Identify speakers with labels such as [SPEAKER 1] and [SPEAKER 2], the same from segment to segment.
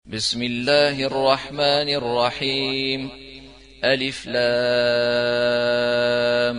[SPEAKER 1] بسم الله الرحمن الرحيم. ألف لام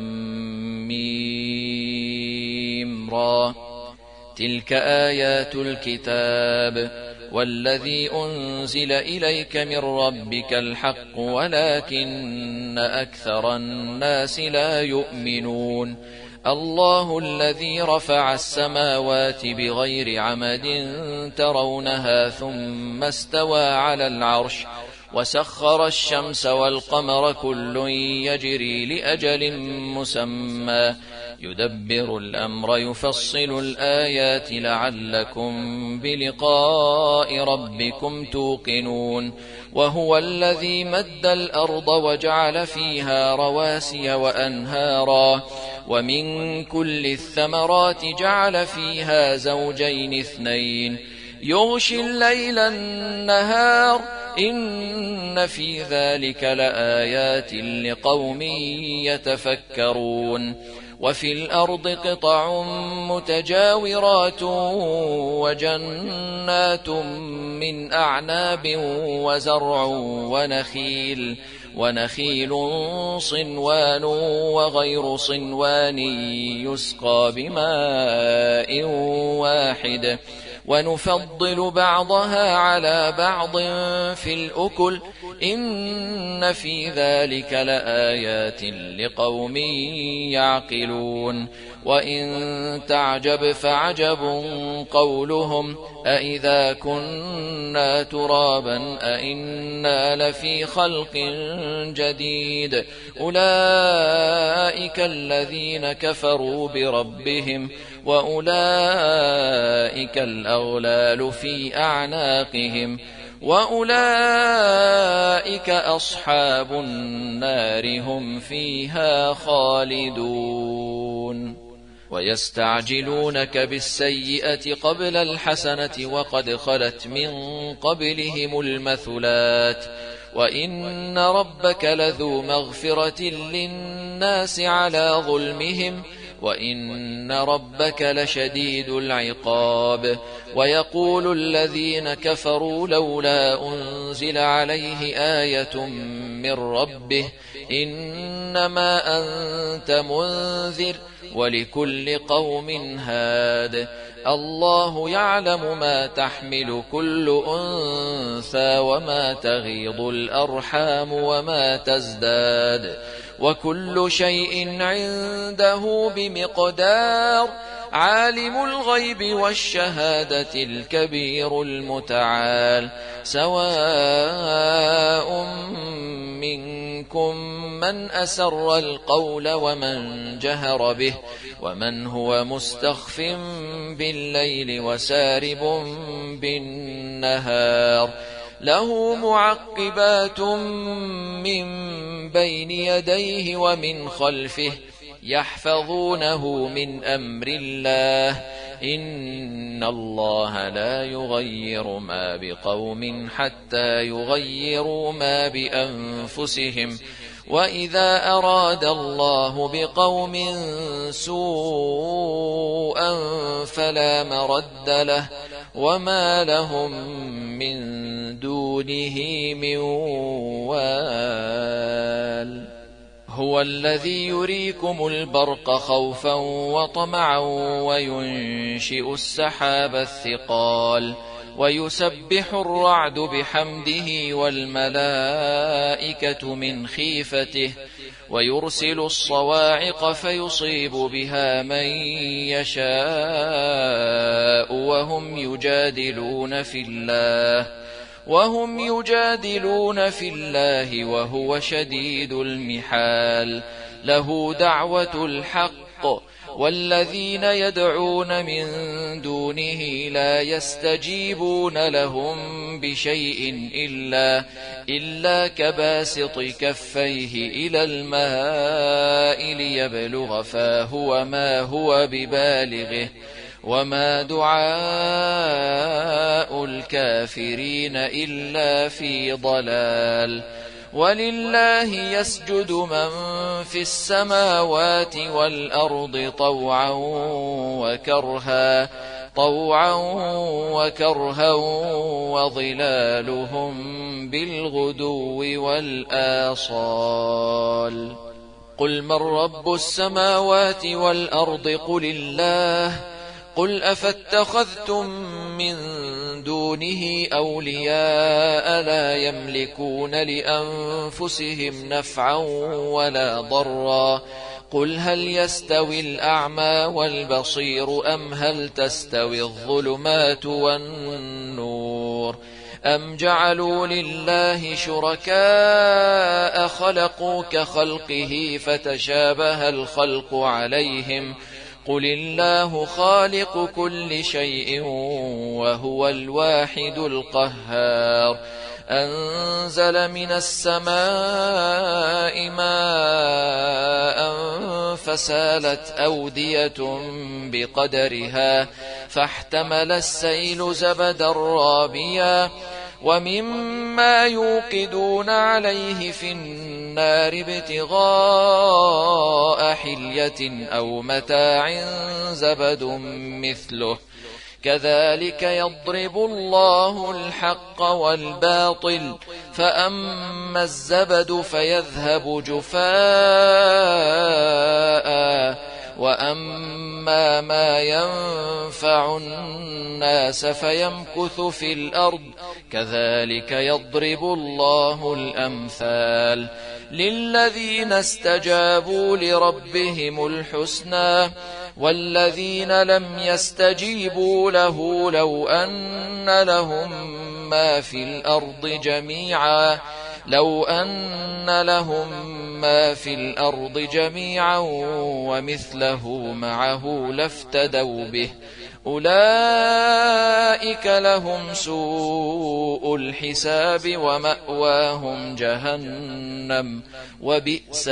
[SPEAKER 1] ميم را. تلك آيات الكتاب والذي أنزل إليك من ربك الحق ولكن أكثر الناس لا يؤمنون. الله الذي رفع السماوات بغير عمد ترونها ثم استوى على العرش وسخر الشمس والقمر كل يجري لأجل مسمى يدبر الأمر يفصل الآيات لعلكم بلقاء ربكم توقنون. وهو الذي مد الأرض وجعل فيها رواسي وأنهارا ومن كل الثمرات جعل فيها زوجين اثنين يغشي الليل النهار إن في ذلك لآيات لقوم يتفكرون. وفي الأرض قطع متجاورات وجنات من أعناب وزرع ونخيل صنوان وغير صنوان يسقى بماء واحد ونفضل بعضها على بعض في الأكل إن في ذلك لآيات لقوم يعقلون. وإن تعجب فعجب قولهم أإذا كنا ترابا أإنا لفي خلق جديد أولئك الذين كفروا بربهم وأولئك الأغلال في أعناقهم وأولئك أصحاب النار هم فيها خالدون. ويستعجلونك بالسيئة قبل الحسنة وقد خلت من قبلهم المثلات وإن ربك لذو مغفرة للناس على ظلمهم وإن ربك لشديد العقاب. ويقول الذين كفروا لولا أنزل عليه آية من ربه إنما أنت منذر ولكل قوم هاد. الله يعلم ما تحمل كل أنثى وما تغيض الأرحام وما تزداد وكل شيء عنده بمقدار. عالم الغيب والشهادة الكبير المتعال. سواء منكم من أسر القول ومن جهر به ومن هو مستخف بالليل وسارب بالنهار. له معقبات من بين يديه ومن خلفه يحفظونه من أمر الله. إن الله لا يغير ما بقوم حتى يغيروا ما بأنفسهم. وإذا أراد الله بقوم سوءا فلا مرد له وما لهم من دونه من وال. هو الذي يريكم البرق خوفا وطمعا وينشئ السحاب الثقال ويسبح الرعد بحمده والملائكة من خيفته ويرسل الصواعق فيصيب بها من يشاء وهم يجادلون في الله وهو شديد المحال. له دعوة الحق والذين يدعون من دونه لا يستجيبون لهم بشيء إلا كباسط كفيه إلى الماء ليبلغ فاه وما هو ببالغه وما دعاء الكافرين إلا في ضلال. ولله يسجد من في السماوات والأرض طوعا وكرها طوعا وكرها وظلالهم بالغدو والآصال. قل من رب السماوات والأرض قل الله. قل أفاتخذتم من دونه أولياء لا يملكون لأنفسهم نفعا ولا ضرا. قل هل يستوي الأعمى والبصير أم هل تستوي الظلمات والنور أم جعلوا لله شركاء خلقوا كخلقه فتشابه الخلق عليهم. قل الله خالق كل شيء وهو الواحد القهار. أنزل من السماء ماء فسالت أودية بقدرها فاحتمل السيل زبدا رابيا ومما يوقدون عليه في النار ابتغاء حلية أو متاع زبد مثله كذلك يضرب الله الحق والباطل فأما الزبد فيذهب جفاء وأما ما ينفع الناس فيمكث في الأرض كذلك يضرب الله الأمثال. للذين استجابوا لربهم الحسنى والذين لم يستجيبوا له لو أن لهم ما في الأرض جميعا ومثله معه لافتدوا به أولئك لهم سوء الحساب ومأواهم جهنم وبئس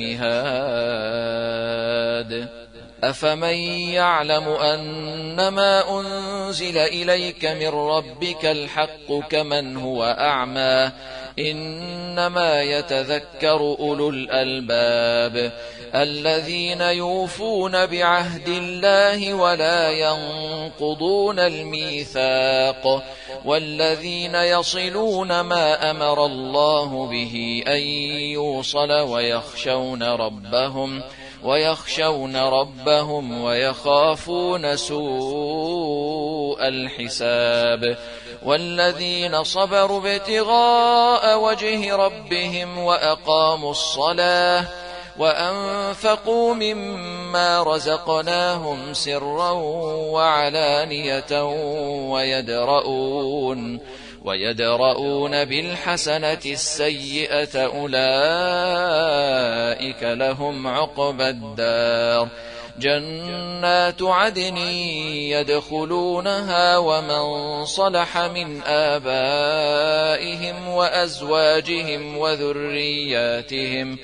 [SPEAKER 1] المهاد. أفمن يعلم أنما أنزل إليك من ربك الحق كمن هو أعمى إنما يتذكر أولو الألباب الذين يوفون بعهد الله ولا ينقضون الميثاق والذين يصلون ما أمر الله به أن يوصل ويخشون ربهم ويخافون سوء الحساب والذين صبروا ابتغاء وجه ربهم وأقاموا الصلاة وأنفقوا مما رزقناهم سرا وعلانية ويدرؤون بالحسنة السيئة أولئك لهم عقبى الدار. جنات عدن يدخلونها ومن صلح من آبائهم وأزواجهم وذرياتهم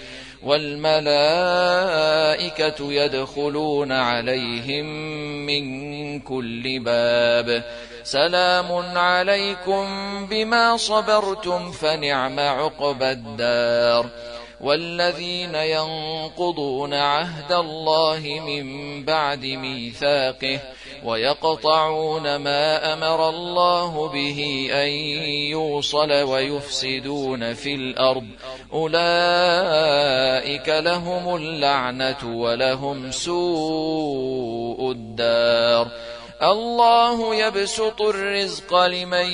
[SPEAKER 1] والملائكة يدخلون عليهم من كل باب سلام عليكم بما صبرتم فنعم عقبى الدار. والذين ينقضون عهد الله من بعد ميثاقه ويقطعون ما أمر الله به أن يوصل ويفسدون في الأرض أولئك لهم اللعنة ولهم سوء الدار. الله يبسط الرزق لمن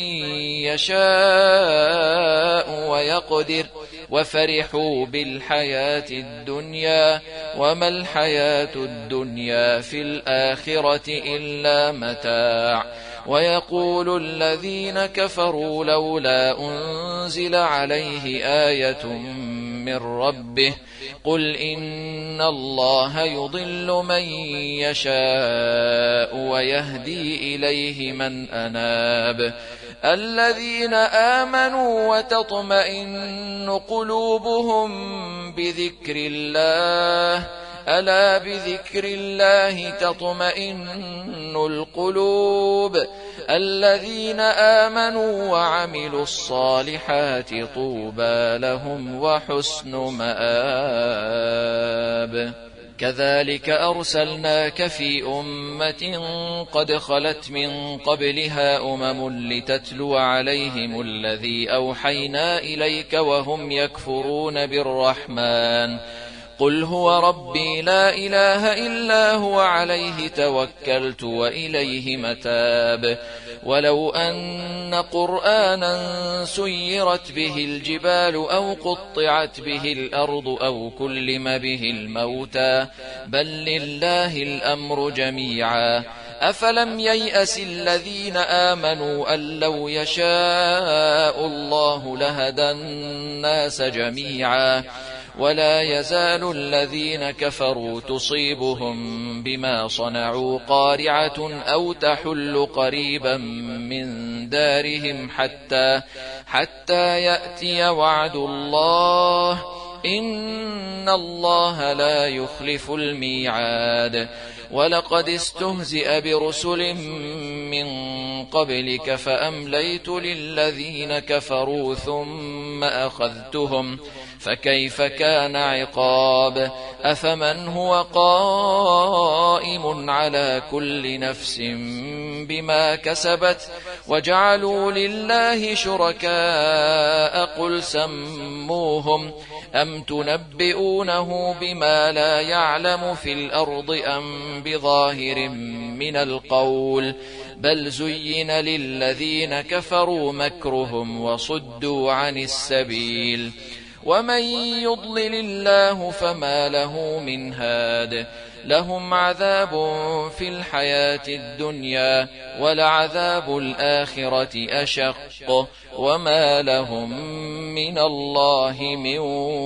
[SPEAKER 1] يشاء ويقدر وفرحوا بالحياة الدنيا وما الحياة الدنيا في الآخرة إلا متاع. ويقول الذين كفروا لولا أنزل عليه آية من ربه قل إن الله يضل من يشاء ويهدي إليه من أناب. الذين آمنوا وتطمئن قلوبهم بذكر الله ألا بذكر الله تطمئن القلوب. الذين آمنوا وعملوا الصالحات طوبى لهم وحسن مآب. كذلك أرسلناك في أمة قد خلت من قبلها لتتلو عليهم الذي أوحينا إليك وهم يكفرون بالرحمن قل هو ربي لا إله إلا هو عليه توكلت وإليه متاب ولو أن قرآنا سيرت به الجبال أو قطعت به الأرض أو كلم به الموتى بل لله الأمر جميعا أفلم ييأس الذين آمنوا أن لو يشاء الله لهدى الناس جميعا ولا يزال الذين كفروا تصيبهم بما صنعوا قارعة أو تحل قريبا من دارهم حتى يأتي وعد الله إن الله لا يخلف الميعاد ولقد استهزئ برسل من قبلك فأمليت للذين كفروا ثم أخذتهم فكيف كان عقاب أفمن هو قائم على كل نفس بما كسبت وجعلوا لله شركاء قل سموهم أم تنبئونه بما لا يعلم في الأرض أم بظاهر من القول بل زين للذين كفروا مكرهم وصدوا عن السبيل ومن يضلل الله فما له من هاد لهم عذاب في الحياة الدنيا ولعذاب الآخرة أشق وما لهم من الله من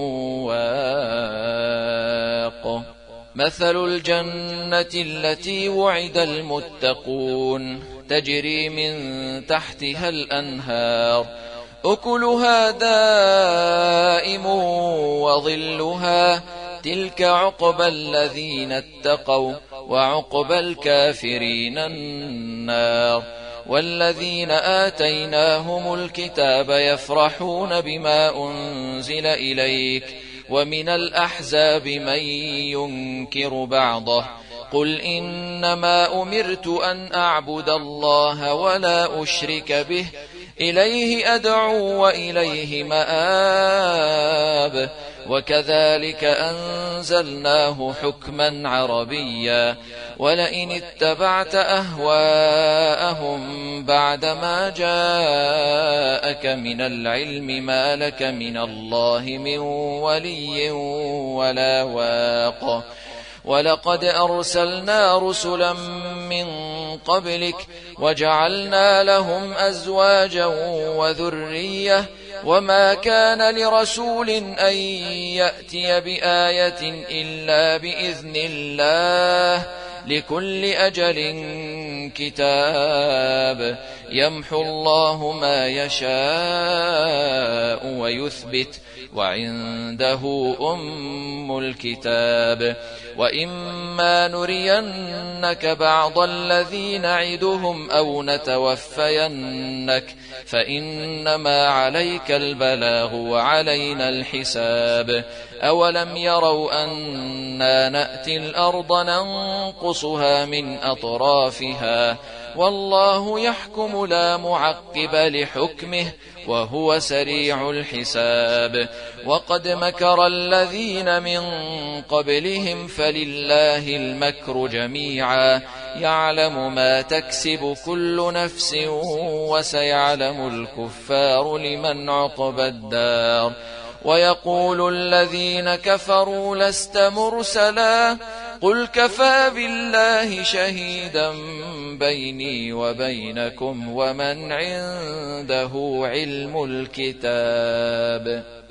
[SPEAKER 1] واق مثل الجنة التي وعد المتقون تجري من تحتها الأنهار أكلها دائم وظلها تلك عقبى الذين اتقوا وعقبى الكافرين النار والذين آتيناهم الكتاب يفرحون بما أنزل إليك ومن الأحزاب من ينكر بعضه قل إنما أمرت أن أعبد الله ولا أشرك به إليه أدعو وإليه مآب وكذلك أنزلناه حكما عربيا ولئن اتبعت أهواءهم بعدما جاءك من العلم ما لك من الله من ولي ولا واق ولقد أرسلنا رسلا من قبلك وجعلنا لهم أزواجا وذرية وما كان لرسول أن يأتي بآية إلا بإذن الله لكل أجل كتاب يمحو الله ما يشاء ويثبت وعنده أم الكتاب وإما نرينك بعض الذي نعدهم أو نتوفينك فإنما عليك البلاغ وعلينا الحساب أولم يروا أنا نأتي الأرض ننقصها من أطرافها والله يحكم لا معقب لحكمه وهو سريع الحساب وقد مكر الذين من قبلهم فلله المكر جميعا يعلم ما تكسب كل نفس وسيعلم الكفار لمن عقبى الدار ويقول الذين كفروا لست مرسلا قل كفى بالله شهيدا بيني وبينكم ومن عنده علم الكتاب